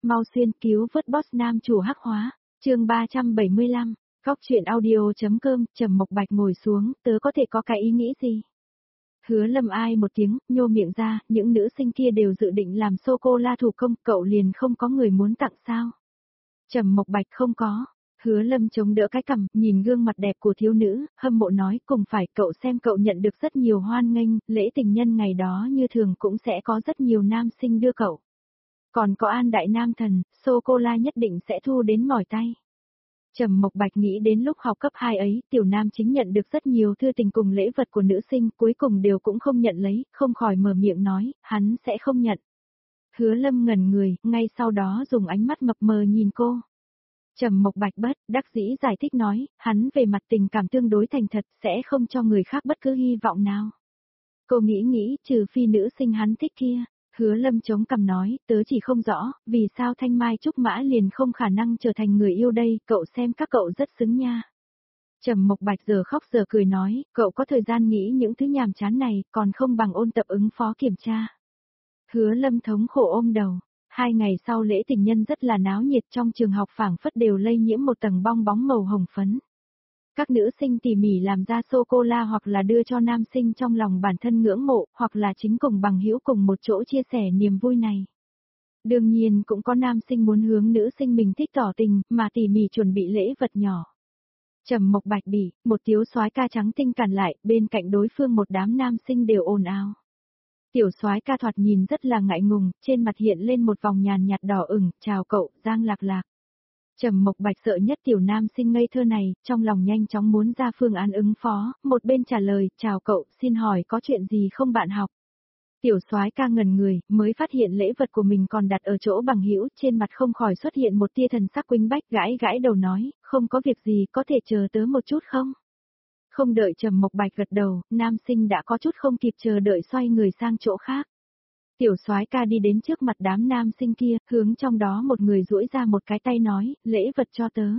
mau xuyên cứu vớt boss nam chủ hắc hóa, chương 375, Góc chuyện audio.com, Trầm Mộc Bạch ngồi xuống, tớ có thể có cái ý nghĩ gì? Hứa Lâm ai một tiếng, nhô miệng ra, những nữ sinh kia đều dự định làm sô-cô-la thủ công, cậu liền không có người muốn tặng sao? Trầm Mộc Bạch không có. Hứa Lâm chống đỡ cái cằm, nhìn gương mặt đẹp của thiếu nữ, hâm mộ nói, cùng phải cậu xem cậu nhận được rất nhiều hoan nghênh, lễ tình nhân ngày đó như thường cũng sẽ có rất nhiều nam sinh đưa cậu. Còn có An Đại Nam Thần, sô-cô-la nhất định sẽ thu đến mỏi tay. Trầm Mộc Bạch nghĩ đến lúc học cấp 2 ấy, tiểu nam chính nhận được rất nhiều thư tình cùng lễ vật của nữ sinh, cuối cùng đều cũng không nhận lấy, không khỏi mở miệng nói, hắn sẽ không nhận. Hứa Lâm ngẩn người, ngay sau đó dùng ánh mắt mập mờ nhìn cô. Trầm Mộc Bạch bất đắc dĩ giải thích nói, hắn về mặt tình cảm tương đối thành thật, sẽ không cho người khác bất cứ hy vọng nào. Cô nghĩ, trừ phi nữ sinh hắn thích kia. Hứa Lâm chống cằm nói, tớ chỉ không rõ, vì sao Thanh Mai Trúc Mã liền không khả năng trở thành người yêu đây, cậu xem các cậu rất xứng nha. Trầm Mộc Bạch giờ khóc giờ cười nói, cậu có thời gian nghĩ những thứ nhàm chán này, còn không bằng ôn tập ứng phó kiểm tra. Hứa Lâm thống khổ ôm đầu. 2 ngày sau lễ tình nhân rất là náo nhiệt, trong trường học phảng phất đều lây nhiễm một tầng bong bóng màu hồng phấn. Các nữ sinh tỉ mỉ làm ra sô-cô-la hoặc là đưa cho nam sinh trong lòng bản thân ngưỡng mộ, hoặc là chính cùng bằng hữu cùng một chỗ chia sẻ niềm vui này. Đương nhiên cũng có nam sinh muốn hướng nữ sinh mình thích tỏ tình, mà tỉ mỉ chuẩn bị lễ vật nhỏ. Trầm Mộc Bạch bị một tiếu soái ca trắng tinh cản lại, bên cạnh đối phương một đám nam sinh đều ồn ào. Tiểu soái ca thoạt nhìn rất là ngại ngùng, trên mặt hiện lên một vòng nhàn nhạt đỏ ửng, chào cậu, Giang Lạc Lạc. Trầm Mộc Bạch sợ nhất tiểu nam sinh ngây thơ này, trong lòng nhanh chóng muốn ra phương án ứng phó, một bên trả lời, chào cậu, xin hỏi có chuyện gì không bạn học? Tiểu soái ca ngẩn người, mới phát hiện lễ vật của mình còn đặt ở chỗ bằng hữu, trên mặt không khỏi xuất hiện một tia thần sắc quĩnh bách, gãi đầu nói, không có việc gì, có thể chờ tớ một chút không? Không đợi Trầm Mộc Bạch gật đầu, nam sinh đã có chút không kịp chờ đợi xoay người sang chỗ khác. Tiểu soái ca đi đến trước mặt đám nam sinh kia, hướng trong đó một người duỗi ra một cái tay nói, lễ vật cho tớ.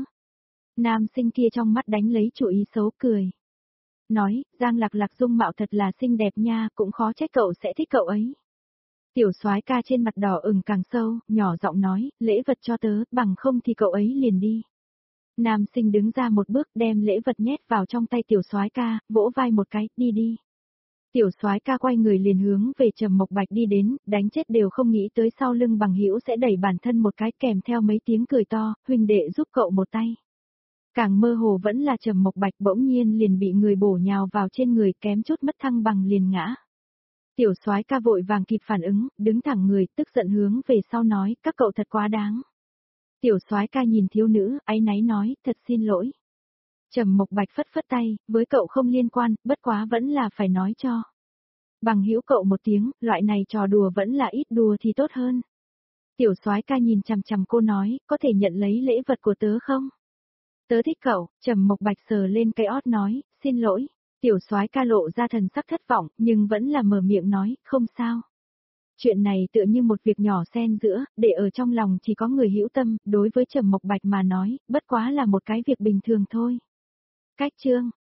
Nam sinh kia trong mắt đánh lấy chủ ý xấu cười. Nói, Giang Lạc Lạc dung mạo thật là xinh đẹp nha, cũng khó trách cậu sẽ thích cậu ấy. Tiểu soái ca trên mặt đỏ ửng càng sâu, nhỏ giọng nói, lễ vật cho tớ, bằng không thì cậu ấy liền đi. Nam sinh đứng ra một bước đem lễ vật nhét vào trong tay tiểu soái ca, vỗ vai một cái, đi. Tiểu soái ca quay người liền hướng về Trầm Mộc Bạch đi đến, đánh chết đều không nghĩ tới sau lưng bằng hữu sẽ đẩy bản thân một cái kèm theo mấy tiếng cười to, huynh đệ giúp cậu một tay. Càng mơ hồ vẫn là Trầm Mộc Bạch bỗng nhiên liền bị người bổ nhào vào trên người kém chút mất thăng bằng liền ngã. Tiểu soái ca vội vàng kịp phản ứng, đứng thẳng người, tức giận hướng về sau nói, các cậu thật quá đáng. Tiểu soái ca nhìn thiếu nữ, áy náy nói, thật xin lỗi. Trầm Mộc Bạch phất phất tay, với cậu không liên quan, bất quá vẫn là phải nói cho. Bằng hữu cậu một tiếng, loại này trò đùa vẫn là ít đùa thì tốt hơn. Tiểu soái ca nhìn chằm chằm cô nói, có thể nhận lấy lễ vật của tớ không? Tớ thích cậu, Trầm Mộc Bạch sờ lên cái ót nói, xin lỗi. Tiểu soái ca lộ ra thần sắc thất vọng, nhưng vẫn là mở miệng nói, không sao. Chuyện này tựa như một việc nhỏ xen giữa, để ở trong lòng chỉ có người hữu tâm, đối với Trầm Mộc Bạch mà nói, bất quá là một cái việc bình thường thôi. Cách chương